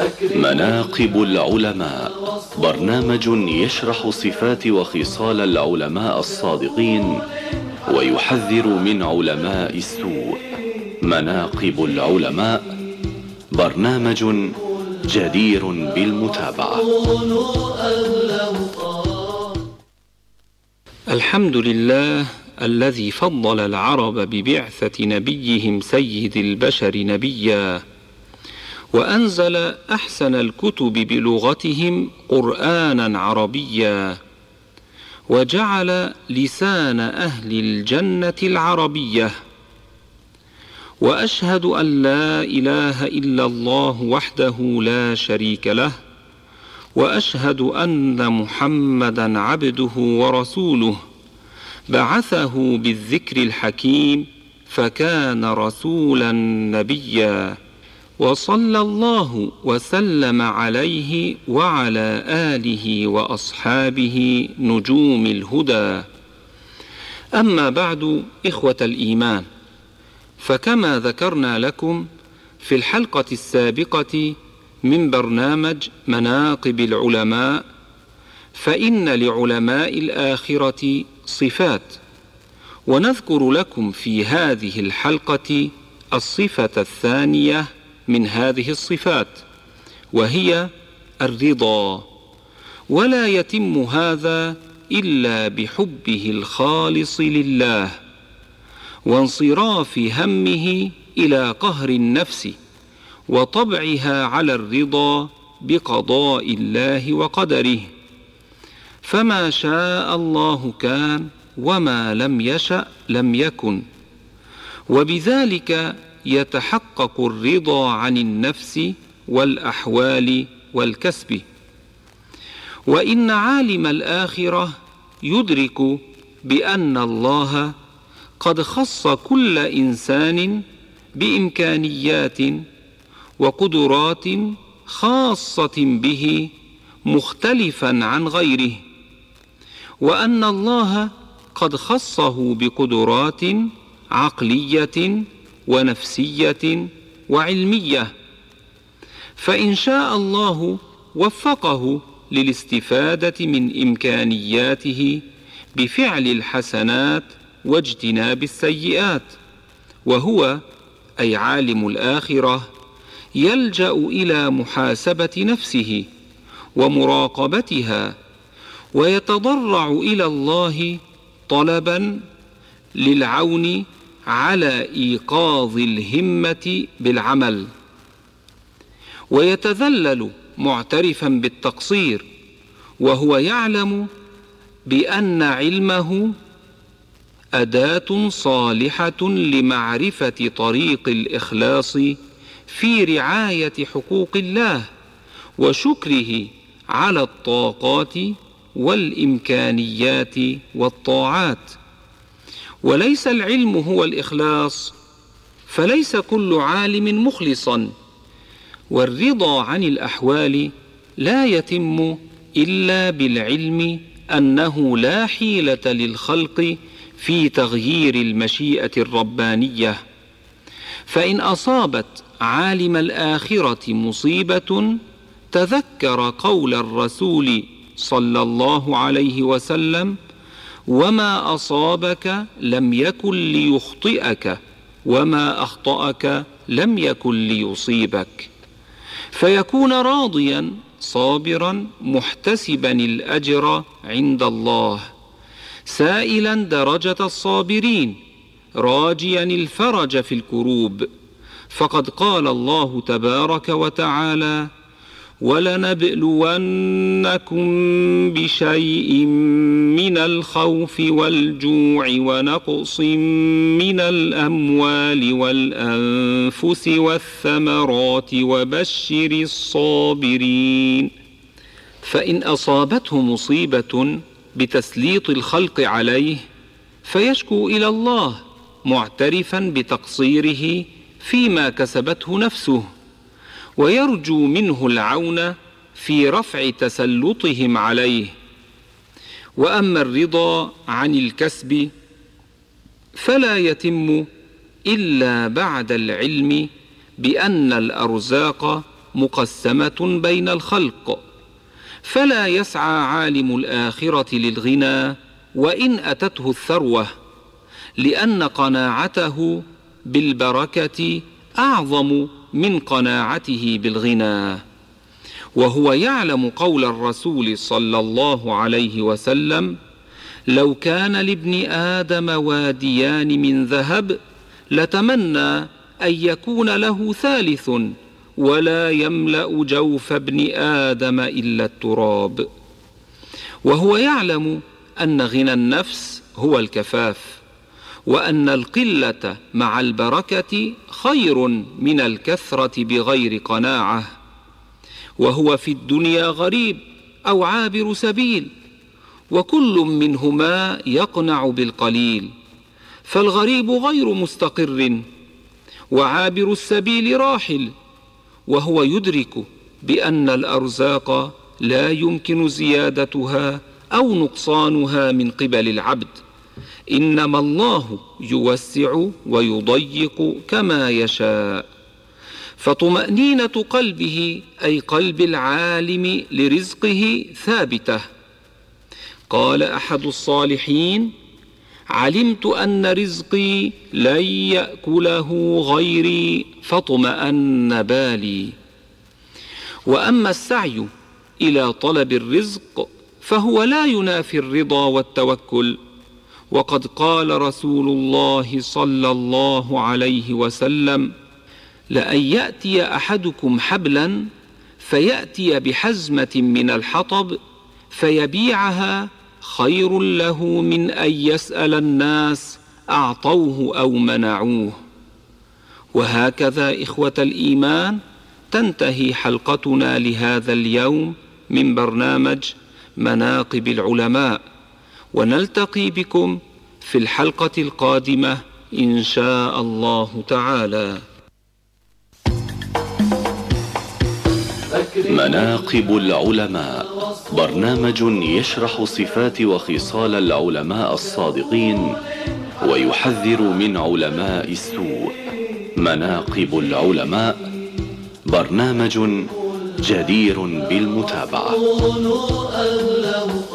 مناقب العلماء، برنامج يشرح صفات وخصال العلماء الصادقين ويحذر من علماء السوء. مناقب العلماء برنامج جدير بالمتابعة. الحمد لله الذي فضل العرب ببعثة نبيهم سيد البشر نبيا، وأنزل أحسن الكتب بلغتهم قرآنا عربيا، وجعل لسان أهل الجنة العربية. وأشهد أن لا إله إلا الله وحده لا شريك له، وأشهد أن محمدا عبده ورسوله، بعثه بالذكر الحكيم فكان رسولا نبيا، وصلى الله وسلم عليه وعلى آله وأصحابه نجوم الهدى. أما بعد، إخوة الإيمان، فكما ذكرنا لكم في الحلقة السابقة من برنامج مناقب العلماء، فإن لعلماء الآخرة صفات، ونذكر لكم في هذه الحلقة الصفة الثانية من هذه الصفات، وهي الرضا. ولا يتم هذا إلا بحبه الخالص لله، وانصراف همه إلى قهر النفس وطبعها على الرضا بقضاء الله وقدره، فما شاء الله كان وما لم يشأ لم يكن. وبذلك يتحقق الرضا عن النفس والأحوال والكسب. وإن عالم الآخرة يدرك بأن الله قد خص كل إنسان بإمكانيات وقدرات خاصة به مختلفا عن غيره، وأن الله قد خصه بقدرات عقلية ونفسية وعلمية، فإن شاء الله وفقه للاستفادة من إمكانياته بفعل الحسنات واجتناب السيئات، وهو أي عالم الآخرة يلجأ إلى محاسبة نفسه ومراقبتها، ويتضرع إلى الله طلبا للعون على إيقاظ الهمة بالعمل، ويتذلل معترفا بالتقصير، وهو يعلم بأن علمه أداة صالحة لمعرفة طريق الإخلاص في رعاية حقوق الله وشكره على الطاقات والإمكانيات والطاعات. وليس العلم هو الإخلاص، فليس كل عالم مخلصا. والرضا عن الأحوال لا يتم إلا بالعلم أنه لا حيلة للخلق في تغيير المشيئة الربانية، فإن أصابت عالم الآخرة مصيبة تذكر قول الرسول صلى الله عليه وسلم: وما أصابك لم يكن ليخطئك، وما أخطأك لم يكن ليصيبك، فيكون راضيا صابرا محتسبا الأجر عند الله، سائلا درجة الصابرين، راجيا الفرج في الكروب. فقد قال الله تبارك وتعالى: ولنبلونكم بشيء من الخوف والجوع ونقص من الأموال والأنفس والثمرات وبشر الصابرين. فإن أصابته مصيبة بتسليط الخلق عليه فيشكو إلى الله معترفا بتقصيره فيما كسبته نفسه، ويرجو منه العون في رفع تسلطهم عليه. وأما الرضا عن الكسب فلا يتم إلا بعد العلم بأن الأرزاق مقسمة بين الخلق، فلا يسعى عالم الآخرة للغنى وإن أتته الثروة، لأن قناعته بالبركة أعظم من قناعته بالغنى. وهو يعلم قول الرسول صلى الله عليه وسلم: لو كان لابن آدم واديان من ذهب لتمنى أن يكون له ثالث، ولا يملأ جوف ابن آدم إلا التراب. وهو يعلم أن غنى النفس هو الكفاف، وأن القلة مع البركة خير من الكثرة بغير قناعة. وهو في الدنيا غريب أو عابر سبيل، وكل منهما يقنع بالقليل، فالغريب غير مستقر، وعابر السبيل راحل، وهو يدرك بأن الأرزاق لا يمكن زيادتها أو نقصانها من قبل العبد، إنما الله يوسع ويضيق كما يشاء. فطمأنينة قلبه أي قلب العالم لرزقه ثابتة. قال أحد الصالحين: علمت أن رزقي لن يأكله غيري فاطمأن بالي. وأما السعي إلى طلب الرزق فهو لا ينافي الرضا والتوكل، وقد قال رسول الله صلى الله عليه وسلم: لأن يأتي أحدكم حبلا فيأتي بحزمة من الحطب فيبيعها خير له من أن يسأل الناس أعطوه أو منعوه. وهكذا إخوة الإيمان تنتهي حلقتنا لهذا اليوم من برنامج مناقب العلماء، ونلتقي بكم في الحلقة القادمة إن شاء الله تعالى. مناقب العلماء، برنامج يشرح صفات وخصال العلماء الصادقين ويحذر من علماء السوء. مناقب العلماء برنامج جدير بالمتابعة.